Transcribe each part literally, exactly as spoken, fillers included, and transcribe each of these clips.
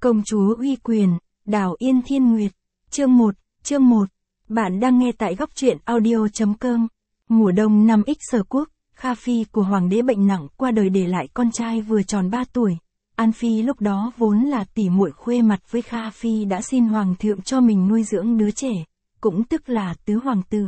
Công chúa uy quyền, Đào Yên Thiên Nguyệt, chương một, chương một. Bạn đang nghe tại góc truyện audio chấm com. Mùa đông năm X Sở Quốc, Kha Phi của hoàng đế bệnh nặng qua đời để lại con trai vừa tròn ba tuổi. An Phi lúc đó vốn là tỷ muội khuê mặt với Kha Phi đã xin hoàng thượng cho mình nuôi dưỡng đứa trẻ, cũng tức là tứ hoàng tử.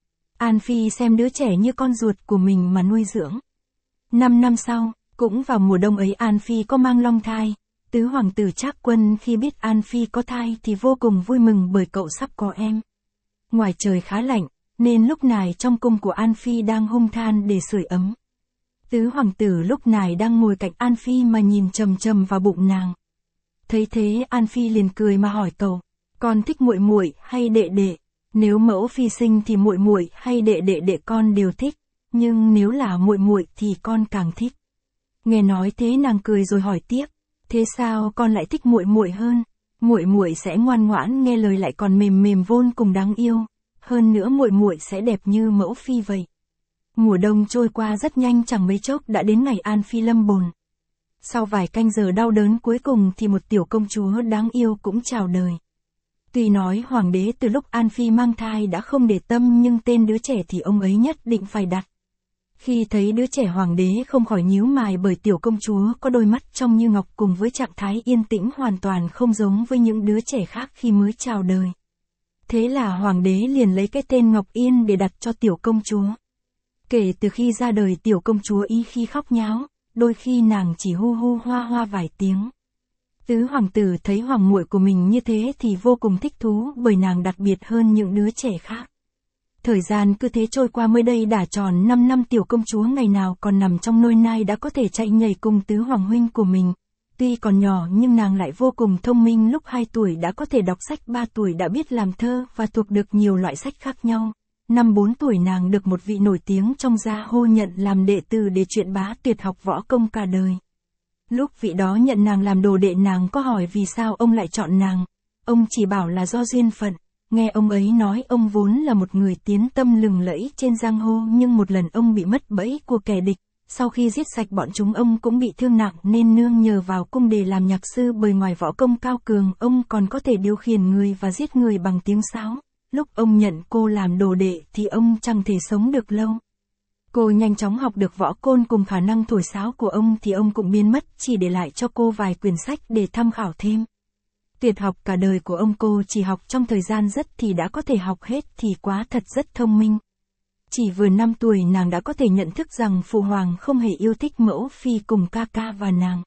An Phi xem đứa trẻ như con ruột của mình mà nuôi dưỡng. Năm năm sau, cũng vào mùa đông ấy An Phi có mang long thai. Tứ hoàng tử Trác Quân khi biết An Phi có thai thì vô cùng vui mừng bởi cậu sắp có em. Ngoài trời khá lạnh, nên lúc này trong cung của An Phi đang hung than để sưởi ấm. Tứ hoàng tử lúc này đang ngồi cạnh An Phi mà nhìn chầm chầm vào bụng nàng. Thấy thế An Phi liền cười mà hỏi cậu, con thích muội muội hay đệ đệ? Nếu mẫu phi sinh thì muội muội hay đệ đệ đệ con đều thích, nhưng nếu là muội muội thì con càng thích. Nghe nói thế nàng cười rồi hỏi tiếp, thế sao con lại thích muội muội hơn? Muội muội sẽ ngoan ngoãn nghe lời lại còn mềm mềm vôn cùng đáng yêu, hơn nữa muội muội sẽ đẹp như mẫu phi vậy. Mùa đông trôi qua rất nhanh, chẳng mấy chốc đã đến ngày An Phi lâm bồn. Sau vài canh giờ đau đớn cuối cùng thì một tiểu công chúa đáng yêu cũng chào đời. Tuy nói hoàng đế từ lúc An Phi mang thai đã không để tâm nhưng tên đứa trẻ thì ông ấy nhất định phải đặt. Khi thấy đứa trẻ hoàng đế không khỏi nhíu mày bởi tiểu công chúa có đôi mắt trong như ngọc cùng với trạng thái yên tĩnh hoàn toàn không giống với những đứa trẻ khác khi mới chào đời. Thế là hoàng đế liền lấy cái tên Ngọc Yên để đặt cho tiểu công chúa. Kể từ khi ra đời tiểu công chúa y khi khóc nháo, đôi khi nàng chỉ hu hu hoa hoa vài tiếng. Tứ hoàng tử thấy hoàng muội của mình như thế thì vô cùng thích thú bởi nàng đặc biệt hơn những đứa trẻ khác. Thời gian cứ thế trôi qua, mới đây đã tròn năm năm tiểu công chúa ngày nào còn nằm trong nôi nai đã có thể chạy nhảy cùng tứ hoàng huynh của mình. Tuy còn nhỏ nhưng nàng lại vô cùng thông minh, lúc hai tuổi đã có thể đọc sách, ba tuổi đã biết làm thơ và thuộc được nhiều loại sách khác nhau. Năm bốn tuổi nàng được một vị nổi tiếng trong gia hô nhận làm đệ tử để truyền bá tuyệt học võ công cả đời. Lúc vị đó nhận nàng làm đồ đệ, nàng có hỏi vì sao ông lại chọn nàng. Ông chỉ bảo là do duyên phận. Nghe ông ấy nói ông vốn là một người tiến tâm lừng lẫy trên giang hồ, nhưng một lần ông bị mất bẫy của kẻ địch. Sau khi giết sạch bọn chúng ông cũng bị thương nặng nên nương nhờ vào cung để làm nhạc sư, bởi ngoài võ công cao cường ông còn có thể điều khiển người và giết người bằng tiếng sáo. Lúc ông nhận cô làm đồ đệ thì ông chẳng thể sống được lâu. Cô nhanh chóng học được võ côn cùng khả năng thổi sáo của ông thì ông cũng biến mất, chỉ để lại cho cô vài quyển sách để tham khảo thêm. Tuyệt học cả đời của ông cô chỉ học trong thời gian rất thì đã có thể học hết thì quá thật rất thông minh. Chỉ vừa năm tuổi nàng đã có thể nhận thức rằng phụ hoàng không hề yêu thích mẫu phi cùng ca ca và nàng,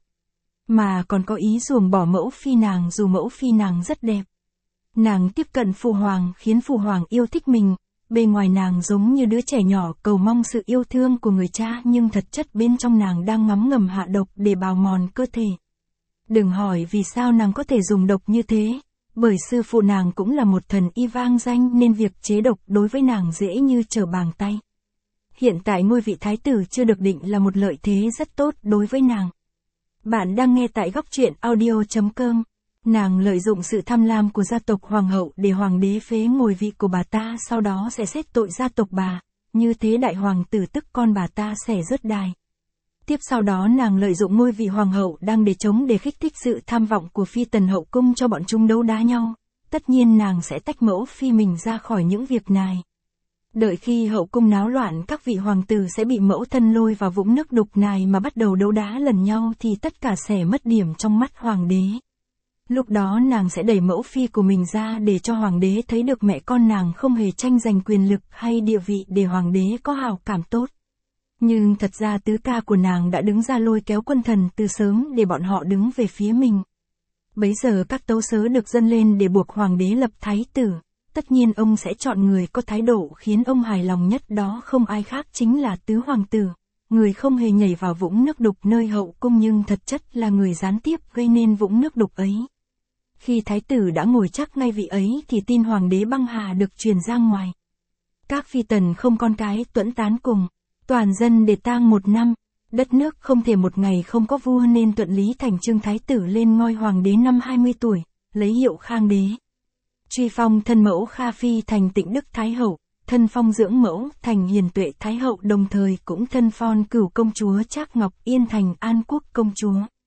mà còn có ý ruồng bỏ mẫu phi nàng dù mẫu phi nàng rất đẹp. Nàng tiếp cận phụ hoàng khiến phụ hoàng yêu thích mình, bề ngoài nàng giống như đứa trẻ nhỏ cầu mong sự yêu thương của người cha nhưng thật chất bên trong nàng đang ngấm ngầm hạ độc để bào mòn cơ thể. Đừng hỏi vì sao nàng có thể dùng độc như thế, bởi sư phụ nàng cũng là một thần y vang danh nên việc chế độc đối với nàng dễ như trở bàn tay. Hiện tại ngôi vị thái tử chưa được định là một lợi thế rất tốt đối với nàng. Bạn đang nghe tại góc truyện audio chấm com. Nàng lợi dụng sự tham lam của gia tộc hoàng hậu để hoàng đế phế ngôi vị của bà ta, sau đó sẽ xét tội gia tộc bà, như thế đại hoàng tử tức con bà ta sẽ rớt đài. Tiếp sau đó nàng lợi dụng ngôi vị hoàng hậu đang để chống để kích thích sự tham vọng của phi tần hậu cung cho bọn chúng đấu đá nhau. Tất nhiên nàng sẽ tách mẫu phi mình ra khỏi những việc này. Đợi khi hậu cung náo loạn, các vị hoàng tử sẽ bị mẫu thân lôi vào vũng nước đục này mà bắt đầu đấu đá lần nhau thì tất cả sẽ mất điểm trong mắt hoàng đế. Lúc đó nàng sẽ đẩy mẫu phi của mình ra để cho hoàng đế thấy được mẹ con nàng không hề tranh giành quyền lực hay địa vị để hoàng đế có hào cảm tốt. Nhưng thật ra tứ ca của nàng đã đứng ra lôi kéo quân thần từ sớm để bọn họ đứng về phía mình. Bấy giờ các tấu sớ được dâng lên để buộc hoàng đế lập thái tử. Tất nhiên ông sẽ chọn người có thái độ khiến ông hài lòng nhất, đó không ai khác chính là tứ hoàng tử. Người không hề nhảy vào vũng nước đục nơi hậu cung nhưng thật chất là người gián tiếp gây nên vũng nước đục ấy. Khi thái tử đã ngồi chắc ngay vị ấy thì tin hoàng đế băng hà được truyền ra ngoài. Các phi tần không con cái tuẫn tán cùng. Toàn dân để tang một năm, đất nước không thể một ngày không có vua nên Tuận Lý Thành Trưng thái tử lên ngôi hoàng đế năm hai mươi tuổi, lấy hiệu Khang đế. Truy phong thân mẫu Kha Phi thành Tịnh Đức Thái hậu, thân phong dưỡng mẫu thành Hiền Tuệ Thái hậu, đồng thời cũng thân phong cửu công chúa Trác Ngọc Yên thành An Quốc công chúa.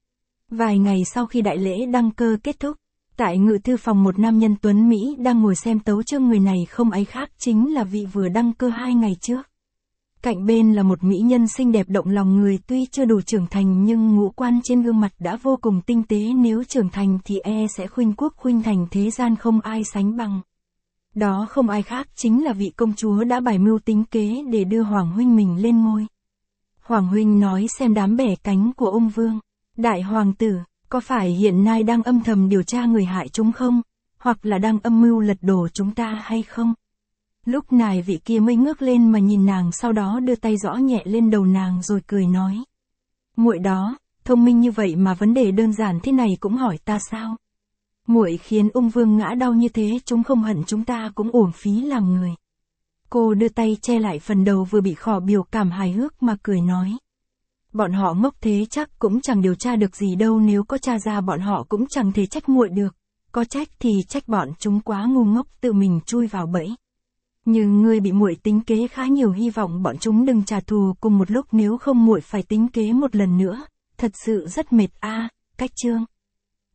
Vài ngày sau khi đại lễ đăng cơ kết thúc, tại ngự thư phòng một nam nhân tuấn Mỹ đang ngồi xem tấu chương, người này không ai khác chính là vị vừa đăng cơ hai ngày trước. Cạnh bên là một mỹ nhân xinh đẹp động lòng người, tuy chưa đủ trưởng thành nhưng ngũ quan trên gương mặt đã vô cùng tinh tế, nếu trưởng thành thì e sẽ khuynh quốc khuynh thành thế gian không ai sánh bằng. Đó không ai khác chính là vị công chúa đã bày mưu tính kế để đưa Hoàng huynh mình lên ngôi. Hoàng huynh nói xem đám bẻ cánh của ung vương, đại hoàng tử, có phải hiện nay đang âm thầm điều tra người hại chúng không, hoặc là đang âm mưu lật đổ chúng ta hay không? Lúc này vị kia mới ngước lên mà nhìn nàng, sau đó đưa tay gõ nhẹ lên đầu nàng rồi cười nói. Muội đó, thông minh như vậy mà vấn đề đơn giản thế này cũng hỏi ta sao? Muội khiến ung vương ngã đau như thế, chúng không hận chúng ta cũng uổng phí làm người. Cô đưa tay che lại phần đầu vừa bị khỏ, biểu cảm hài hước mà cười nói. Bọn họ ngốc thế chắc cũng chẳng điều tra được gì đâu, nếu có tra ra bọn họ cũng chẳng thể trách muội được, có trách thì trách bọn chúng quá ngu ngốc tự mình chui vào bẫy. Nhưng ngươi bị muội tính kế khá nhiều, hy vọng bọn chúng đừng trả thù cùng một lúc, nếu không muội phải tính kế một lần nữa, thật sự rất mệt a. À, cách chương.